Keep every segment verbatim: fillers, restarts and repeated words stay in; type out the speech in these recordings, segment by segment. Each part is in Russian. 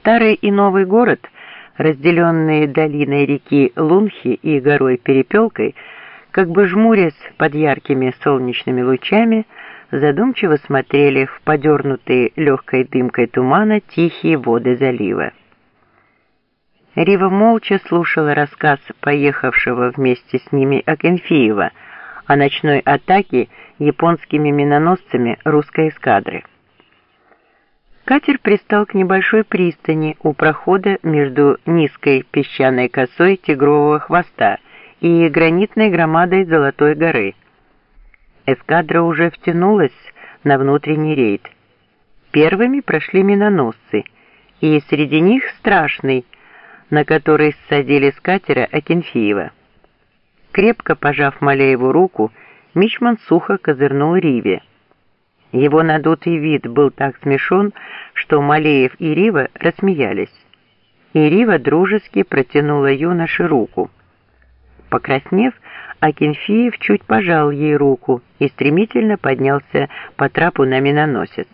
Старый и новый город, разделенные долиной реки Лунхи и горой Перепелкой, как бы жмурясь под яркими солнечными лучами, задумчиво смотрели в подернутые легкой дымкой тумана тихие воды залива. Рива молча слушала рассказ поехавшего вместе с ними Акинфеева о ночной атаке японскими миноносцами русской эскадры. Катер пристал к небольшой пристани у прохода между низкой песчаной косой Тигрового хвоста и гранитной громадой Золотой горы. Эскадра уже втянулась на внутренний рейд. Первыми прошли миноносцы, и среди них Страшный, на который ссадили с катера Акинфеева. Крепко пожав Малееву руку, мичман сухо козырнул Риве. Его надутый вид был так смешон, что Малеев и Рива рассмеялись. И Рива дружески протянула юноше руку. Покраснев, Акинфеев чуть пожал ей руку и стремительно поднялся по трапу на миноносец.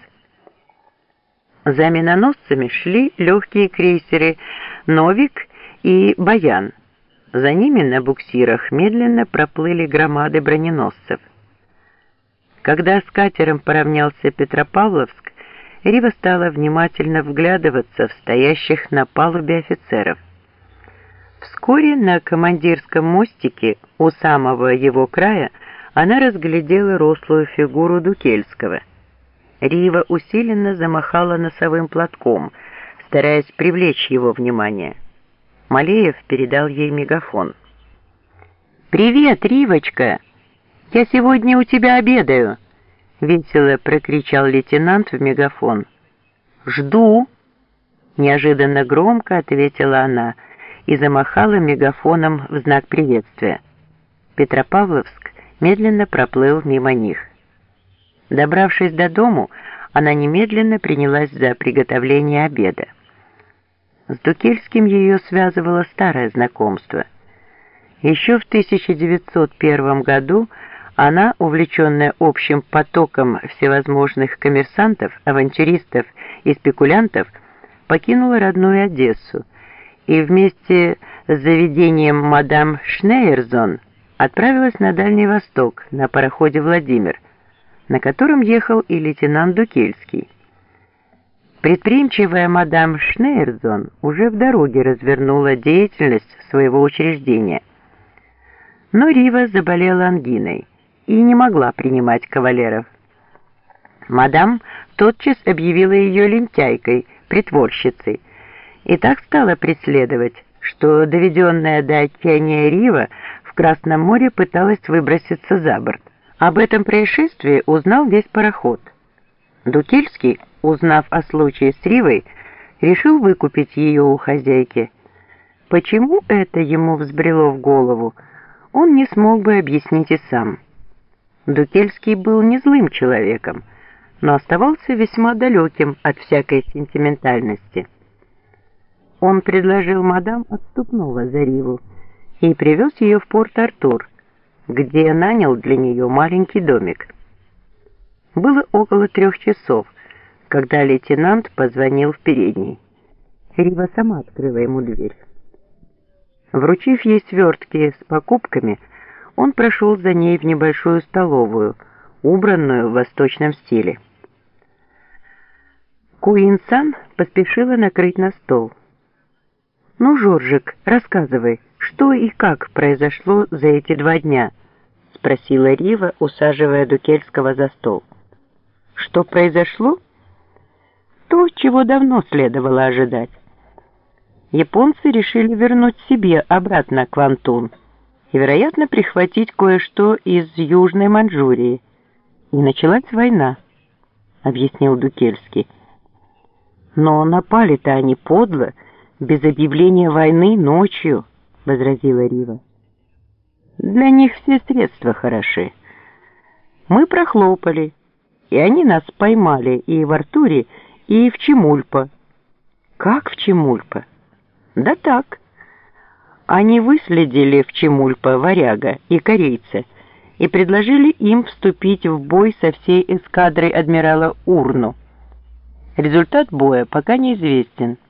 За миноносцами шли легкие крейсеры «Новик» и «Баян». За ними на буксирах медленно проплыли громады броненосцев. Когда с катером поравнялся Петропавловск, Рива стала внимательно вглядываться в стоящих на палубе офицеров. Вскоре на командирском мостике у самого его края она разглядела рослую фигуру Дукельского. Рива усиленно замахала носовым платком, стараясь привлечь его внимание. Малеев передал ей мегафон. «Привет, Ривочка! Я сегодня у тебя обедаю!» — весело прокричал лейтенант в мегафон. «Жду!» — неожиданно громко ответила она и замахала мегафоном в знак приветствия. Петропавловск медленно проплыл мимо них. Добравшись до дому, она немедленно принялась за приготовление обеда. С Дукельским ее связывало старое знакомство. Еще в тысяча девятьсот первом году она, увлеченная общим потоком всевозможных коммерсантов, авантюристов и спекулянтов, покинула родную Одессу и вместе с заведением мадам Шнейерзон отправилась на Дальний Восток на пароходе «Владимир», на котором ехал и лейтенант Дукельский. Предприимчивая мадам Шнейерзон уже в дороге развернула деятельность своего учреждения. Но Рива заболела ангиной и не могла принимать кавалеров. Мадам тотчас объявила ее лентяйкой, притворщицей, и так стала преследовать, что доведенная до отчаяния Рива в Красном море пыталась выброситься за борт. Об этом происшествии узнал весь пароход. Дукельский, узнав о случае с Ривой, решил выкупить ее у хозяйки. Почему это ему взбрело в голову, он не смог бы объяснить и сам. Дукельский был не злым человеком, но оставался весьма далеким от всякой сентиментальности. Он предложил мадам отступного за Риву и привез ее в Порт-Артур, где нанял для нее маленький домик. Было около трех часов, когда лейтенант позвонил в передний. Рива сама открыла ему дверь. Вручив ей свертки с покупками, он прошел за ней в небольшую столовую, убранную в восточном стиле. Куин-сан поспешила накрыть на стол. «Ну, Жоржик, рассказывай, что и как произошло за эти два дня?» — спросила Рива, усаживая Дукельского за стол. «Что произошло?» «То, чего давно следовало ожидать. Японцы решили вернуть себе обратно Квантун и, вероятно, прихватить кое-что из Южной Маньчжурии. И началась война», — объяснил Дукельский. «Но напали-то они подло, без объявления войны ночью», — возразила Рива. «Для них все средства хороши. Мы прохлопали, и они нас поймали и в Артуре, и в Чемульпо». «Как в Чемульпо?» «Да так. Они выследили в Чемульпо варяга и корейца и предложили им вступить в бой со всей эскадрой адмирала Урну. Результат боя пока неизвестен.